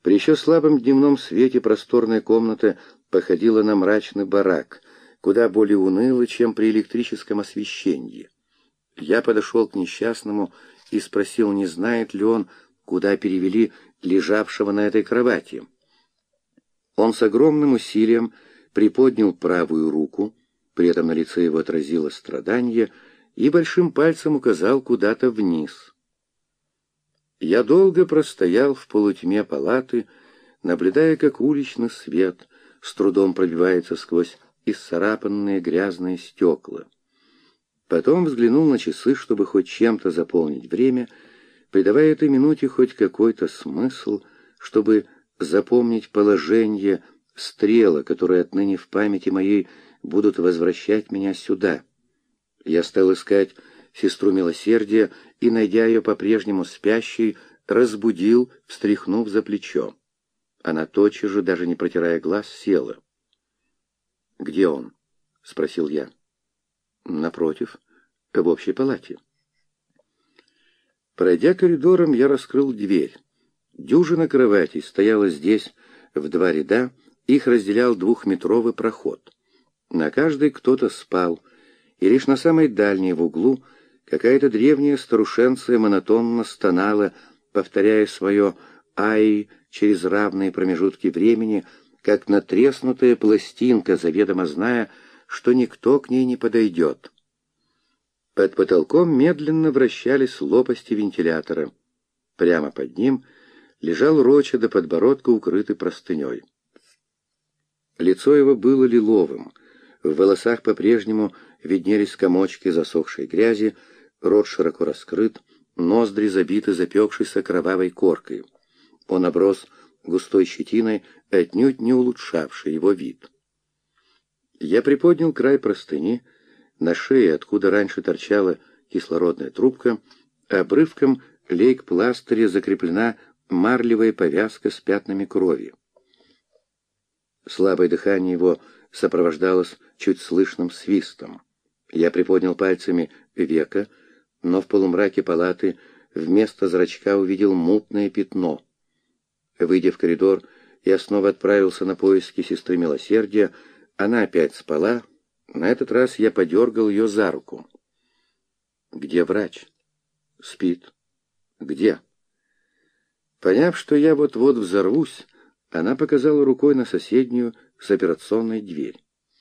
При еще слабом дневном свете просторная комната походила на мрачный барак, куда более уныло, чем при электрическом освещении. Я подошел к несчастному и спросил, не знает ли он, куда перевели лежавшего на этой кровати. Он с огромным усилием приподнял правую руку, при этом на лице его отразилось страдание, и большим пальцем указал куда-то вниз. Я долго простоял в полутьме палаты, наблюдая, как уличный свет с трудом пробивается сквозь исцарапанные грязные стекла. Потом взглянул на часы, чтобы хоть чем-то заполнить время, придавая этой минуте хоть какой-то смысл, чтобы запомнить положение стрела, которые отныне в памяти моей будут возвращать меня сюда. Я стал искать сестру милосердия и, найдя ее по-прежнему спящей, разбудил, встряхнув за плечо. Она тотчас же, даже не протирая глаз, села. «Где он?» — спросил я. «Напротив, в общей палате». Пройдя коридором, я раскрыл дверь. Дюжина кроватей стояла здесь в два ряда, их разделял двухметровый проход. На каждой кто-то спал, и лишь на самой дальней в углу какая-то древняя старушенция монотонно стонала, повторяя свое «ай» через равные промежутки времени, как натреснутая пластинка, заведомо зная, что никто к ней не подойдет. Под потолком медленно вращались лопасти вентилятора. Прямо под ним лежал Роча до подбородка, укрытый простыней. Лицо его было лиловым, в волосах по-прежнему виднелись комочки засохшей грязи, рот широко раскрыт, ноздри забиты запекшейся кровавой коркой. Он оброс густой щетиной, отнюдь не улучшавшей его вид. Я приподнял край простыни, на шее, откуда раньше торчала кислородная трубка, обрывком лейк-пластыря закреплена марлевая повязка с пятнами крови. Слабое дыхание его сопровождалось чуть слышным свистом. Я приподнял пальцами веко, но в полумраке палаты вместо зрачка увидел мутное пятно. Выйдя в коридор, я снова отправился на поиски сестры милосердия. Она опять спала. На этот раз я подергал ее за руку. «Где врач?» «Спит». «Где?» Поняв, что я вот-вот взорвусь, она показала рукой на соседнюю с операционной дверь.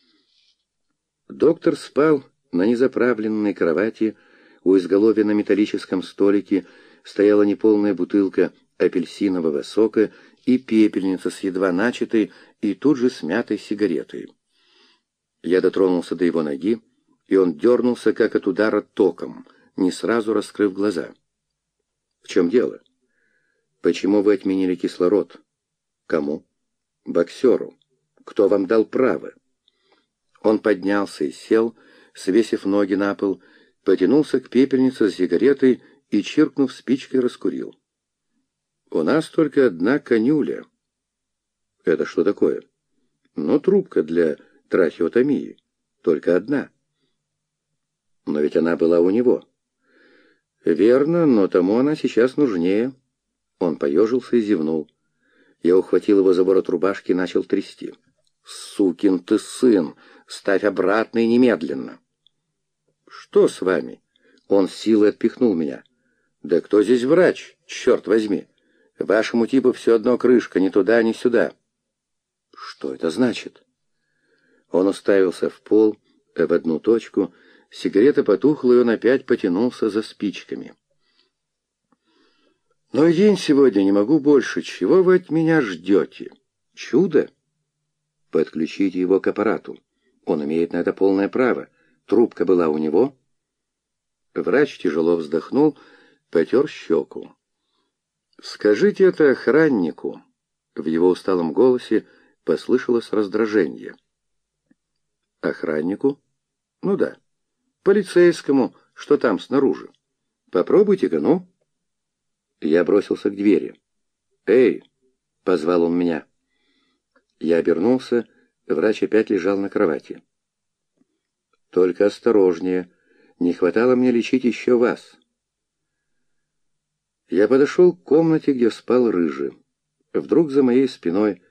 Доктор спал на незаправленной кровати. У изголовья на металлическом столике стояла неполная бутылка апельсинового сока и пепельница с едва начатой и тут же смятой сигаретой. Я дотронулся до его ноги, и он дернулся, как от удара током, не сразу раскрыв глаза. «В чем дело? Почему вы отменили кислород?» «Кому?» «Боксеру. Кто вам дал право?» Он поднялся и сел, свесив ноги на пол, потянулся к пепельнице с сигаретой и, чиркнув спичкой, раскурил. «У нас только одна конюля». «Это что такое?» «Ну, трубка для трахеотомии. Только одна». «Но ведь она была у него». «Верно, но тому она сейчас нужнее». Он поежился и зевнул. Я ухватил его за ворот рубашки и начал трясти. «Сукин ты сын! Ставь обратно и немедленно!» «Что с вами?» Он с силой отпихнул меня. «Да кто здесь врач, черт возьми? Вашему типу все одно крышка, ни туда, ни сюда». «Что это значит?» Он уставился в пол, в одну точку. Сигарета потухла, и он опять потянулся за спичками. «Но и день сегодня, не могу больше. Чего вы от меня ждете? Чудо?» «Подключите его к аппарату. Он имеет на это полное право. Трубка была у него». Врач тяжело вздохнул, потер щеку. «Скажите это охраннику». В его усталом голосе послышалось раздражение. «Охраннику? Ну да. Полицейскому, что там снаружи. Попробуйте-ка, ну». Я бросился к двери. «Эй!» — позвал он меня. Я обернулся, врач опять лежал на кровати. «Только осторожнее, не хватало мне лечить еще вас». Я подошел к комнате, где спал Рыжий. Вдруг за моей спиной